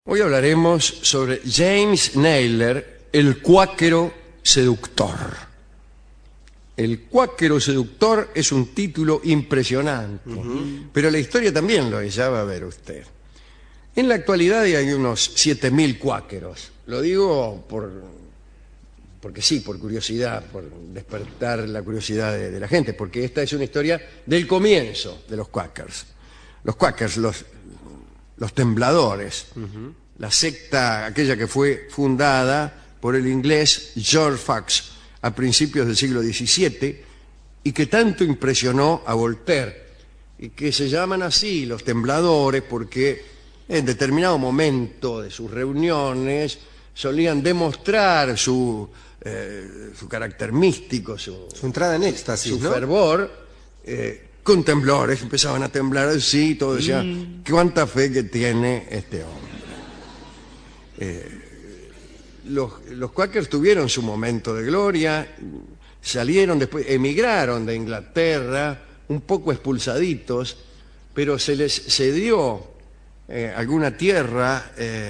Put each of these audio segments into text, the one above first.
Hoy hablaremos sobre James Naylor, el cuáquero seductor. El cuáquero seductor es un título impresionante, pero la historia también lo es, ya va a ver usted. En la actualidad hay unos 7.000 cuáqueros. Lo digo porque sí, por curiosidad, por despertar la curiosidad de la gente, porque esta es una historia del comienzo de los cuáquers. Los cuáquers, los tembladores, la secta aquella que fue fundada por el inglés George Fox a principios del siglo XVII y que tanto impresionó a Voltaire, y que se llaman así los tembladores porque en determinado momento de sus reuniones solían demostrar su carácter místico, su entrada en éxtasis, su ¿no? fervor, con temblores, empezaban a temblar así, todo decía, cuánta fe que tiene este hombre. Los cuáquers tuvieron su momento de gloria, salieron después, emigraron de Inglaterra, un poco expulsaditos, pero se les cedió alguna tierra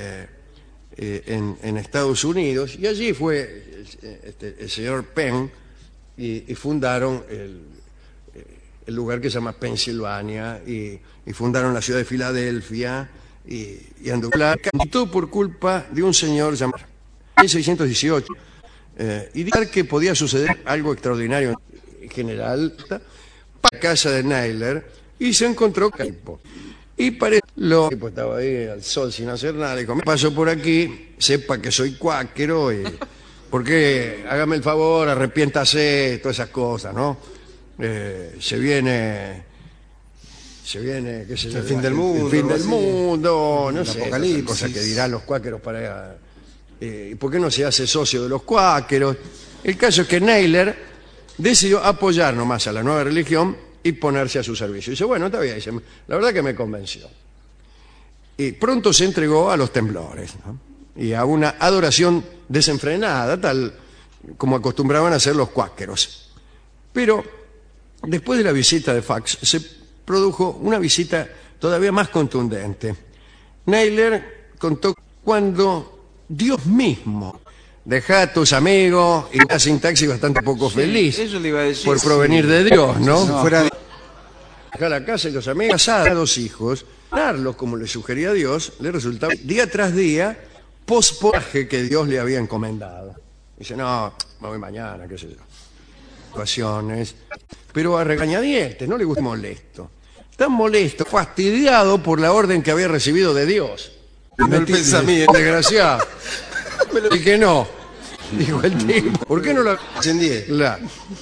en Estados Unidos, y allí fue el señor Penn y fundaron el lugar que se llama Pensilvania, y fundaron la ciudad de Filadelfia, y anduvieron, y todo por culpa de un señor llamado 1618, y dijo que podía suceder algo extraordinario en general para la casa de Naylor, y se encontró campo. Y parece lo que estaba ahí al sol sin hacer nada, dijo, me paso por aquí, sepa que soy cuáquero, y porque hágame el favor, arrepiéntase, todas esas cosas, ¿no? Se viene, qué sé yo, el fin del mundo, el fin del mundo, no sé, apocalipsis, cosas que dirán los cuáqueros para ¿por qué no se hace socio de los cuáqueros? El caso es que Naylor decidió apoyar nomás a la nueva religión y ponerse a su servicio. Dice, bueno, está bien, dice, la verdad que me convenció. Y pronto se entregó a los temblores, ¿no? Y a una adoración desenfrenada, tal como acostumbraban a hacer los cuáqueros. Pero después de la visita de Fox se produjo una visita todavía más contundente. Naylor contó cuando Dios mismo, dejá a tus amigos, y una sintaxis bastante poco feliz, eso le iba a decir, por provenir de Dios, ¿no? No. Fuera de... Dejá la casa y los amigos, casados, 2 hijos, darlos como le sugería Dios, le resultaba día tras día posponaje que Dios le había encomendado. Dice, no, me voy mañana, qué sé yo. Situaciones, pero a regañadientes, no le gusta molesto. Tan molesto, fastidiado por la orden que había recibido de Dios. No el pensamiento. Desgraciado. Y que no, dijo el tipo. ¿Por qué no lo Encendí. la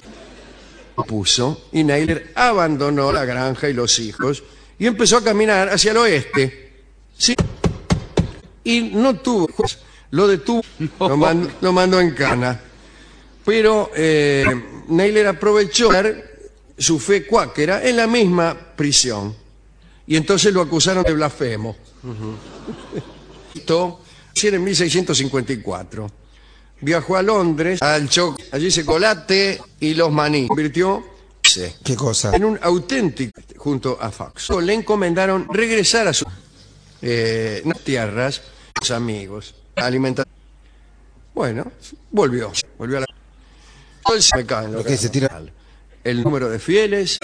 puso? Y Naylor abandonó la granja y los hijos y empezó a caminar hacia el oeste. Sí. Y no tuvo, lo detuvo, lo mandó en cana. Pero Naylor aprovechó su fe cuáquera en la misma prisión. Y entonces lo acusaron de blasfemo. Esto era en 1654. Viajó a Londres, al choque, allí chocolate y los maní. Convirtió ¿Qué cosa? en un auténtico junto a Fox. Le encomendaron regresar a sus tierras, sus amigos, alimentar. Bueno, volvió a la... Me caen Lo que se tira. el número de fieles.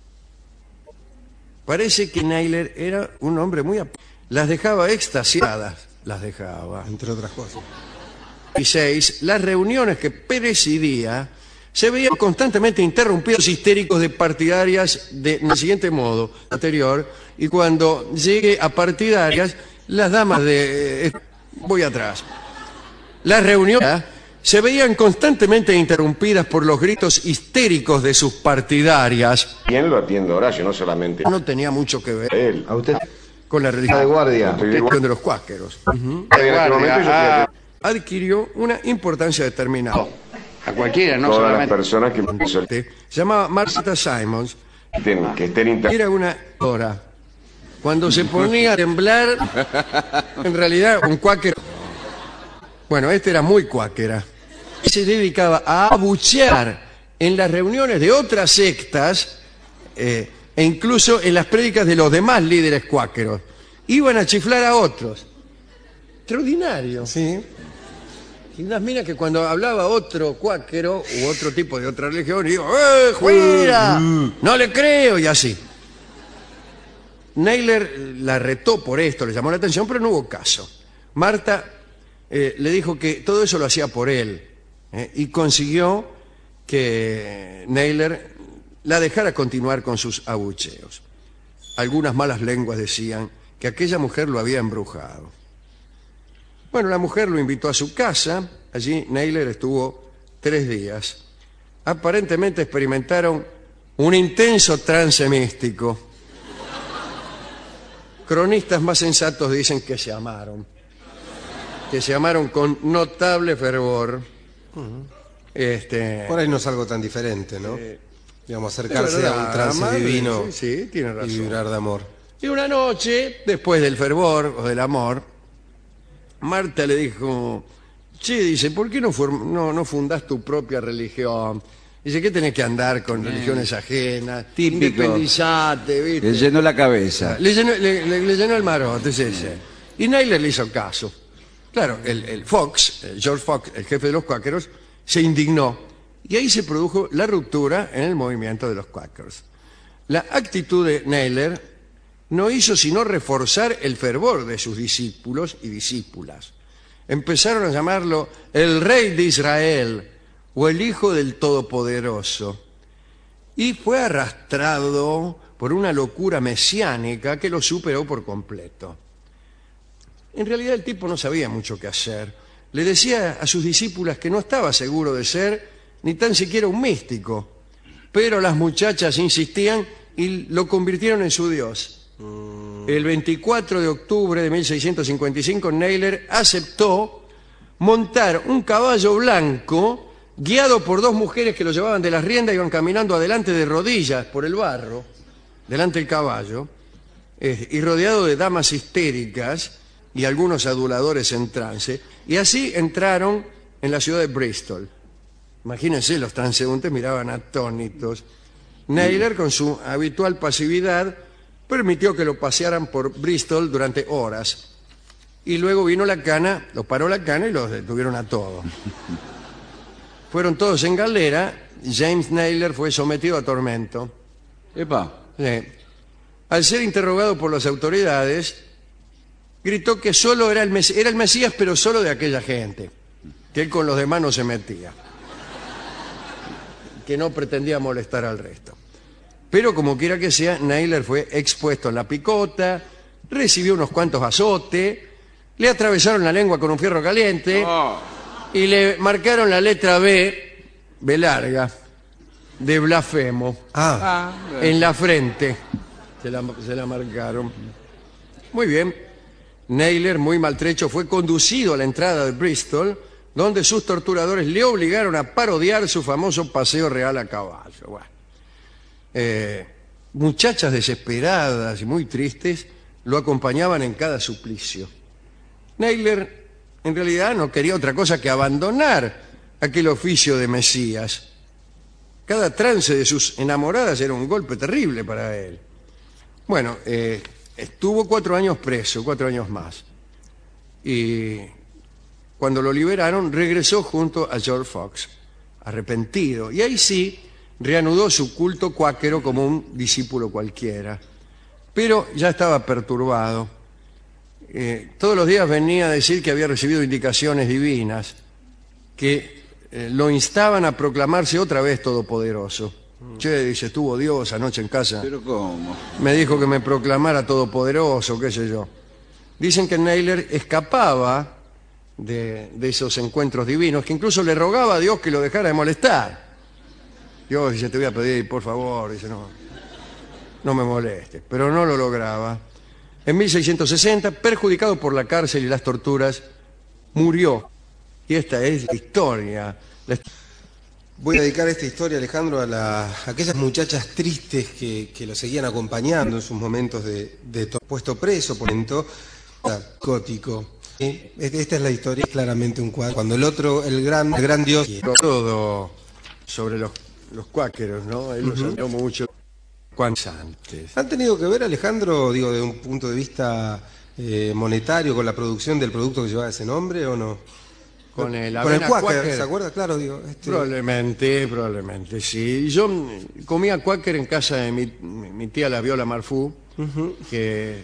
Parece que Naylor era un hombre muy... Las dejaba extasiadas, las dejaba. Entre otras cosas. Y 6, las reuniones que presidía se veían constantemente interrumpidos histéricos de partidarias del siguiente modo anterior, y cuando llegue a partidarias, las damas de... voy atrás. Las reuniones se veían constantemente interrumpidas por los gritos histéricos de sus partidarias. Bien lo atiende Horacio, no solamente No tenía mucho que ver él. ¿A usted? con la religión de guardia. de los cuáqueros. En este momento yo Adquirió una importancia determinada. A cualquiera, no todas las solamente. personas que Se llamaba Martha Simons, estén inter... era una hora. Cuando se ponía a temblar, en realidad un cuáquero. Bueno, este era muy cuáquera. Se dedicaba a abuchear en las reuniones de otras sectas, e incluso en las prédicas de los demás líderes cuáqueros. Iban a chiflar a otros. extraordinario. Sí. Y unas minas que cuando hablaba otro cuáquero u otro tipo de otra religión, digo, ¡juega! No le creo, y así. Naylor la retó por esto, le llamó la atención, pero no hubo caso. Marta le dijo que todo eso lo hacía por él, y consiguió que Naylor la dejara continuar con sus abucheos. Algunas malas lenguas decían que aquella mujer lo había embrujado. Bueno, la mujer lo invitó a su casa. Allí Naylor estuvo 3 días. Aparentemente experimentaron un intenso trance místico. Cronistas más sensatos dicen que se amaron. Que se amaron con notable fervor. Por ahí no es algo tan diferente, ¿no? Digamos, acercarse verdad, a un trance amar, divino sí, tiene razón. y vibrar de amor. Y una noche, después del fervor o del amor, Marta le dijo, che, dice, ¿por qué no fundás tu propia religión? Dice, ¿qué tenés que andar con religiones ajenas? Típico. Independizate, ¿viste? Le llenó la cabeza. Le llenó el marote, es ese. Y Naylor le hizo caso. Claro, el George Fox, el jefe de los cuáqueros, se indignó. Y ahí se produjo la ruptura en el movimiento de los cuáqueros. La actitud de Naylor no hizo sino reforzar el fervor de sus discípulos y discípulas. Empezaron a llamarlo el Rey de Israel o el Hijo del Todopoderoso. Y fue arrastrado por una locura mesiánica que lo superó por completo. En realidad el tipo no sabía mucho qué hacer. Le decía a sus discípulas que no estaba seguro de ser ni tan siquiera un místico. Pero las muchachas insistían y lo convirtieron en su Dios. El 24 de octubre de 1655, Naylor aceptó montar un caballo blanco guiado por 2 mujeres que lo llevaban de las riendas y iban caminando adelante de rodillas por el barro, delante del caballo, y rodeado de damas histéricas y algunos aduladores en trance. Y así entraron en la ciudad de Bristol. Imagínense, los transeúntes miraban atónitos. Naylor, con su habitual pasividad, permitió que lo pasearan por Bristol durante horas. Y luego vino la cana, lo paró la cana y los detuvieron a todos. Fueron todos en galera y James Naylor fue sometido a tormento. Epa. Sí. Al ser interrogado por las autoridades, gritó que solo era el Mesías, pero solo de aquella gente, que él con los demás no se metía, que no pretendía molestar al resto. Pero como quiera que sea, Naylor fue expuesto en la picota, recibió unos cuantos azotes, le atravesaron la lengua con un fierro caliente y le marcaron la letra B larga, de blasfemo, en la frente. Se la marcaron. Muy bien. Naylor, muy maltrecho, fue conducido a la entrada de Bristol, donde sus torturadores le obligaron a parodiar su famoso paseo real a caballo. Bueno. Muchachas desesperadas y muy tristes lo acompañaban en cada suplicio. Naylor en realidad no quería otra cosa que abandonar aquel oficio de Mesías. Cada trance de sus enamoradas era un golpe terrible para él. Bueno, estuvo 4 años preso, 4 años más. Y cuando lo liberaron, regresó junto a George Fox, arrepentido. Y ahí sí reanudó su culto cuáquero como un discípulo cualquiera. Pero ya estaba perturbado. Todos los días venía a decir que había recibido indicaciones divinas, que lo instaban a proclamarse otra vez todopoderoso. Che, dice, estuvo Dios anoche en casa. ¿Pero cómo? Me dijo que me proclamara todopoderoso, qué sé yo. Dicen que Naylor escapaba de esos encuentros divinos, que incluso le rogaba a Dios que lo dejara de molestar. Dios, dice, te voy a pedir, por favor, dice, no me molestes. Pero no lo lograba. En 1660, perjudicado por la cárcel y las torturas, murió. Y esta es la historia. Voy a dedicar esta historia, Alejandro, a aquellas muchachas tristes que lo seguían acompañando en sus momentos de puesto preso, por ejemplo, gótico. Esta es la historia, claramente un cuadro. Cuando el gran Dios... Todo sobre los cuáqueros, ¿no? Él los admiró mucho cuanto antes. ¿Han tenido que ver, Alejandro, digo, de un punto de vista monetario con la producción del producto que llevaba ese nombre o no? Con el Con el avena Quaker, ¿se acuerda? Claro, digo. Probablemente, sí. Yo comía Quaker en casa de mi tía, la Viola Marfú, que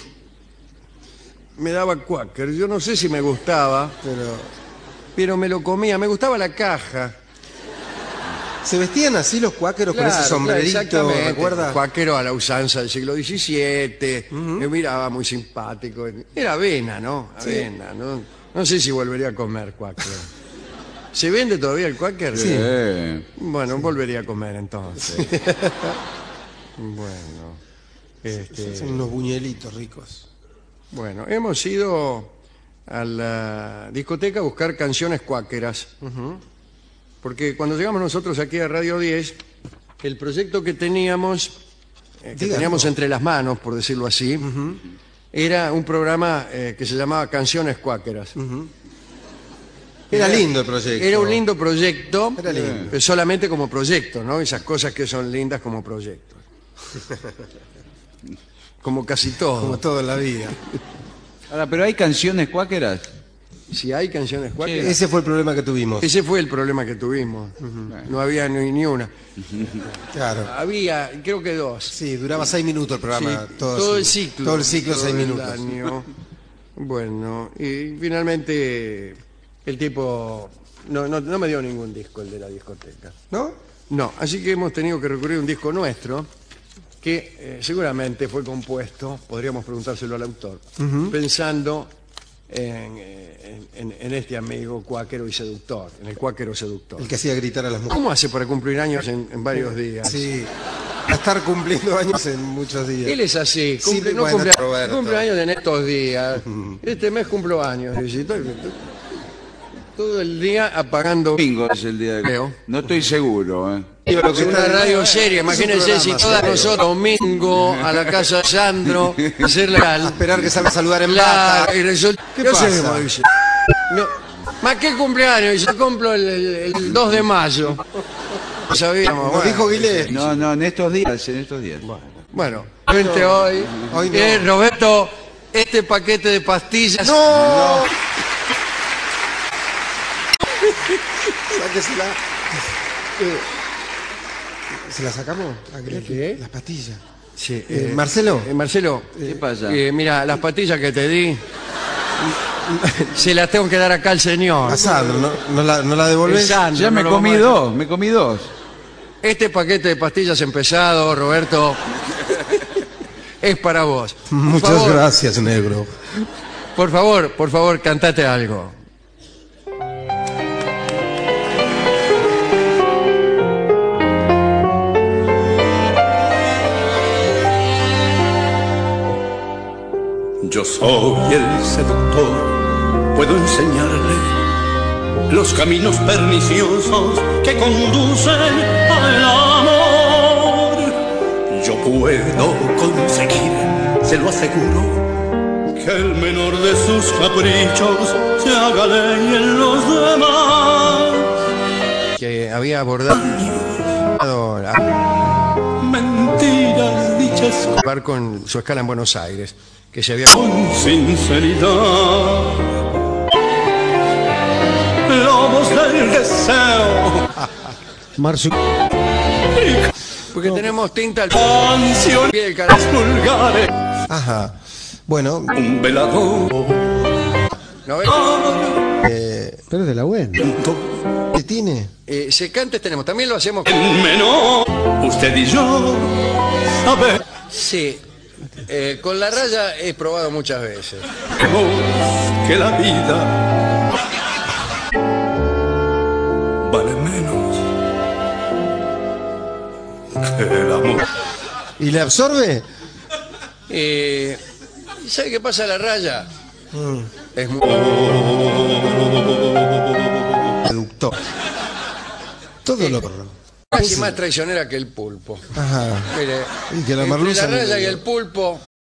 me daba Quaker. Yo no sé si me gustaba, pero me lo comía. Me gustaba la caja. ¿Se vestían así los cuáqueros con ese sombrerito, exactamente. recuerda? Cuáquero a la usanza del siglo XVII, me miraba muy simpático. Era avena, ¿no? Avena, ¿no? No sé si volvería a comer cuáquero. ¿Se vende todavía el cuáquero? Sí. Bueno, volvería a comer entonces. Bueno, Son unos buñuelitos ricos. bueno, hemos ido a la discoteca a buscar canciones cuáqueras. Porque cuando llegamos nosotros aquí a Radio 10, el proyecto que teníamos entre las manos, por decirlo así, era un programa que se llamaba Canciones Cuáqueras. Era lindo el proyecto. Era un lindo proyecto, Era lindo. pero solamente como proyecto, ¿no? Esas cosas que son lindas como proyectos. Como casi todo. Como todo en la vida. Ahora, pero hay canciones cuáqueras. Si hay canciones cuáqueras. Ese fue el problema que tuvimos. Ese fue el problema que tuvimos. No había ni una. Claro. Había, creo que dos. Sí, duraba 6 minutos el programa. Sí, todo todo el así. ciclo. Todo el ciclo, 6 el minutos. año. Bueno, y finalmente el tipo no me dio ningún disco, el de la discoteca. ¿No? No, así que hemos tenido que recurrir a un disco nuestro que seguramente fue compuesto, podríamos preguntárselo al autor, pensando en este amigo cuáquero y seductor, en el cuáquero seductor. El que hacía gritar a las mujeres. ¿Cómo hace para cumplir años en varios días? Sí. A estar cumpliendo años en muchos días. Él es así, Sí, cumple, bueno, Roberto. cumple años en estos días. Este mes cumplo años. Dice, todo el día apagando. Domingo es el día de... Creo. No estoy seguro, ¿eh? Digo, lo que Es una está- radio seria, imagínense si programa todas serio. nosotros domingo a la casa de Sandro, hacer A la esperar que salga a saludar en bata. y resulta. ¿Qué ¿Qué pasa? hacemos? Dice. No, ¿más qué cumpleaños? Dice, yo cumplo el 2 de mayo. No sabíamos. Nos bueno. dijo Guilherme. No, en estos días, Bueno, frente hoy, Hoy no. Roberto, este paquete de pastillas. ¡No! Sáquesela. ¿Se la sacamos? ¿Qué? Las pastillas. Sí, Marcelo. Marcelo, ¿Qué pasa? mira, las pastillas que te di, se las tengo que dar acá al señor. A Sandro, ¿no la devolvés? Sandro, Ya no me lo comí vamos a- dos, me comí dos. Este paquete de pastillas empezado, Roberto, es para vos. Por Muchas favor, gracias, negro. Por favor, cantate algo. Yo soy el seductor, puedo enseñarle los caminos perniciosos que conducen al amor. Yo puedo conseguir, se lo aseguro, que el menor de sus caprichos se haga ley en los demás. Que había abordado Mentiras dichas a con su escala en Buenos Aires, que se había... con sinceridad. Lobos del deseo. Porque tenemos tinta al Canciones pie del canal. vulgares. Ajá. Bueno, Un velador. ¿No ves? Pero es de la buena. ¿qué tiene? Secantes tenemos, también lo hacemos... El menor. Usted y yo. A ver. Sí, con la raya he probado muchas veces. Mejor que la vida. Vale menos que el amor. ¿Y le absorbe? ¿Sabe qué pasa la raya? Es muy... Seductor. Todo lo... casi más traicionera que el pulpo. Ajá. Mire, Y que la entre merluza la raya ni- y el pulpo